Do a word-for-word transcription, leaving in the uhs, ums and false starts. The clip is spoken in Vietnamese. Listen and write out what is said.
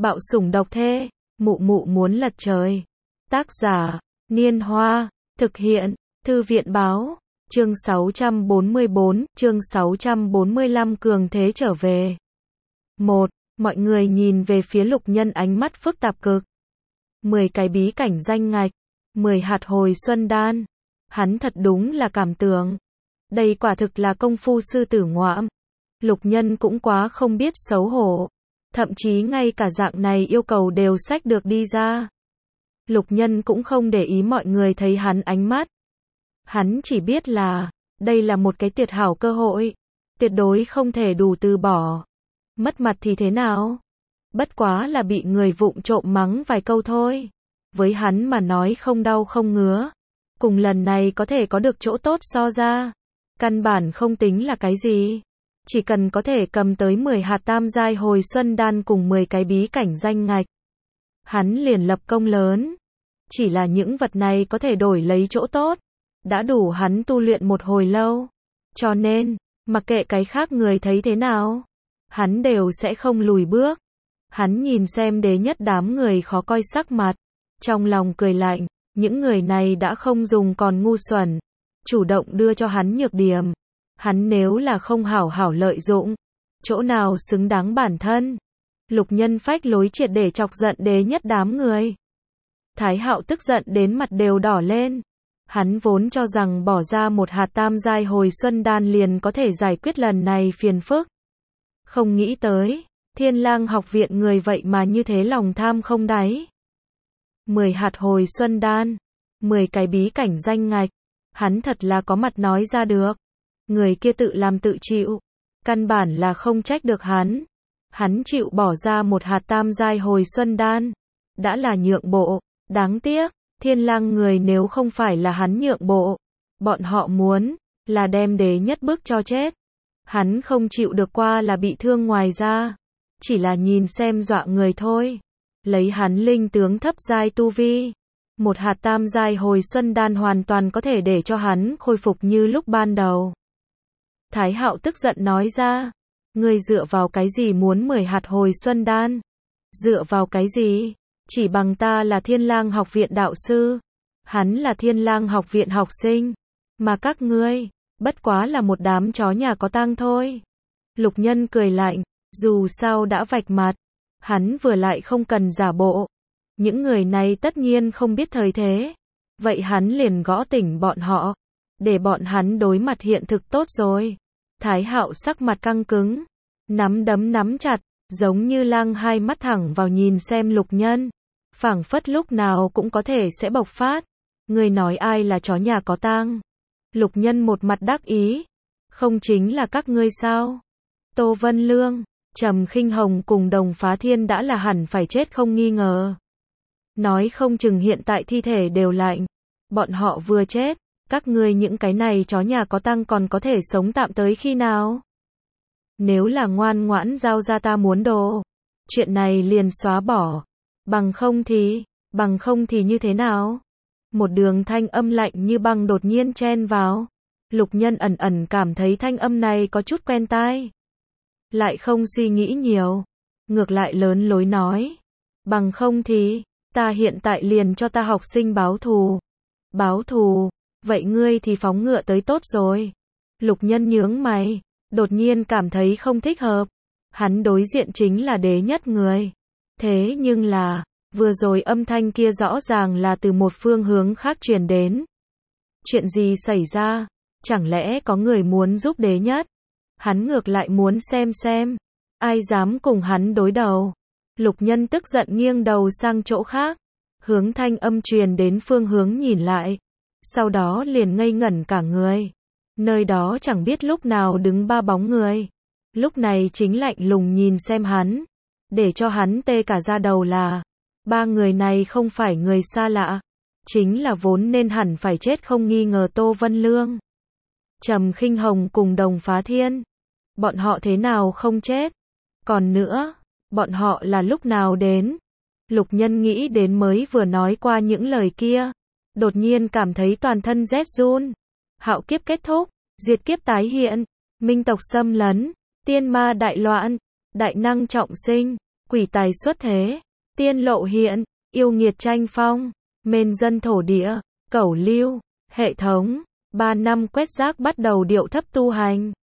Bạo sủng độc thê, mụ mụ muốn lật trời. Tác giả, Niên Hoa, thực hiện, Thư viện báo, chương sáu trăm bốn mươi bốn, chương sáu trăm bốn mươi lăm cường thế trở về. một. Mọi người nhìn về phía Lục Nhân ánh mắt phức tạp cực. mười cái bí cảnh danh ngạch, mười hạt hồi xuân đan. Hắn thật đúng là cảm tưởng. Đây quả thực là công phu sư tử ngoạm. Lục Nhân cũng quá không biết xấu hổ. Thậm chí ngay cả dạng này yêu cầu đều xách được đi ra. Lục Nhân cũng không để ý mọi người thấy hắn ánh mắt. Hắn chỉ biết là, đây là một cái tuyệt hảo cơ hội. Tuyệt đối không thể đủ từ bỏ. Mất mặt thì thế nào? Bất quá là bị người vụng trộm mắng vài câu thôi. Với hắn mà nói không đau không ngứa. Cùng lần này có thể có được chỗ tốt so ra. Căn bản không tính là cái gì. Chỉ cần có thể cầm tới mười hạt tam giai hồi xuân đan cùng mười cái bí cảnh danh ngạch. Hắn liền lập công lớn. Chỉ là những vật này có thể đổi lấy chỗ tốt. Đã đủ hắn tu luyện một hồi lâu. Cho nên, mặc kệ cái khác người thấy thế nào, hắn đều sẽ không lùi bước. Hắn nhìn xem đế nhất đám người khó coi sắc mặt. Trong lòng cười lạnh, những người này đã không dùng còn ngu xuẩn. Chủ động đưa cho hắn nhược điểm. Hắn nếu là không hảo hảo lợi dụng, chỗ nào xứng đáng bản thân. Lục Nhân phách lối triệt để chọc giận đế nhất đám người. Thái Hạo tức giận đến mặt đều đỏ lên. Hắn vốn cho rằng bỏ ra một hạt tam giai hồi xuân đan liền có thể giải quyết lần này phiền phức. Không nghĩ tới, Thiên Lang học viện người vậy mà như thế lòng tham không đáy. mười hạt hồi xuân đan, mười cái bí cảnh danh ngạch, hắn thật là có mặt nói ra được. Người kia tự làm tự chịu, căn bản là không trách được hắn. Hắn chịu bỏ ra một hạt tam giai hồi xuân đan, đã là nhượng bộ. Đáng tiếc, Thiên Lang người nếu không phải là hắn nhượng bộ, bọn họ muốn là đem đế nhất bức cho chết. Hắn không chịu được qua là bị thương ngoài ra, chỉ là nhìn xem dọa người thôi. Lấy hắn linh tướng thấp giai tu vi, một hạt tam giai hồi xuân đan hoàn toàn có thể để cho hắn khôi phục như lúc ban đầu. Thái Hạo tức giận nói ra, ngươi dựa vào cái gì muốn mười hạt hồi xuân đan? Dựa vào cái gì? Chỉ bằng ta là Thiên Lang học viện đạo sư, hắn là Thiên Lang học viện học sinh, mà các ngươi, bất quá là một đám chó nhà có tang thôi. Lục Nhân cười lạnh, dù sao đã vạch mặt, hắn vừa lại không cần giả bộ. Những người này tất nhiên không biết thời thế, vậy hắn liền gõ tỉnh bọn họ, để bọn hắn đối mặt hiện thực tốt rồi. Thái Hạo sắc mặt căng cứng, nắm đấm nắm chặt, giống như lang hai mắt thẳng vào nhìn xem Lục Nhân, phảng phất lúc nào cũng có thể sẽ bộc phát. Người nói ai là chó nhà có tang? Lục Nhân một mặt đắc ý, không chính là các ngươi sao? Tô Vân Lương, Trầm Khinh Hồng cùng Đồng Phá Thiên đã là hẳn phải chết không nghi ngờ. Nói không chừng hiện tại thi thể đều lạnh, bọn họ vừa chết, các ngươi những cái này chó nhà có tang còn có thể sống tạm tới khi nào? Nếu là ngoan ngoãn giao ra ta muốn đồ, chuyện này liền xóa bỏ. Bằng không thì, bằng không thì như thế nào? Một đường thanh âm lạnh như băng đột nhiên chen vào. Lục Nhân ẩn ẩn cảm thấy thanh âm này có chút quen tai. Lại không suy nghĩ nhiều, ngược lại lớn lối nói. Bằng không thì, ta hiện tại liền cho ta học sinh báo thù. Báo thù, vậy ngươi thì phóng ngựa tới tốt rồi. Lục Nhân nhướng mày, đột nhiên cảm thấy không thích hợp. Hắn đối diện chính là đế nhất người. Thế nhưng là, vừa rồi âm thanh kia rõ ràng là từ một phương hướng khác truyền đến. Chuyện gì xảy ra? Chẳng lẽ có người muốn giúp đế nhất? Hắn ngược lại muốn xem xem, ai dám cùng hắn đối đầu. Lục Nhân tức giận nghiêng đầu sang chỗ khác, hướng thanh âm truyền đến phương hướng nhìn lại. Sau đó liền ngây ngẩn cả người. Nơi đó chẳng biết lúc nào đứng ba bóng người. Lúc này chính lạnh lùng nhìn xem hắn. Để cho hắn tê cả da đầu là, ba người này không phải người xa lạ, chính là vốn nên hẳn phải chết không nghi ngờ Tô Vân Lương, Trầm Khinh Hồng cùng Đồng Phá Thiên. Bọn họ thế nào không chết? Còn nữa, bọn họ là lúc nào đến? Lục Nhân nghĩ đến mới vừa nói qua những lời kia, đột nhiên cảm thấy toàn thân rét run. Hạo kiếp kết thúc, diệt kiếp tái hiện, minh tộc xâm lấn, tiên ma đại loạn, đại năng trọng sinh, quỷ tài xuất thế, tiên lộ hiện, yêu nghiệt tranh phong, mên dân thổ địa, cẩu lưu, hệ thống, ba năm quét rác bắt đầu điệu thấp tu hành.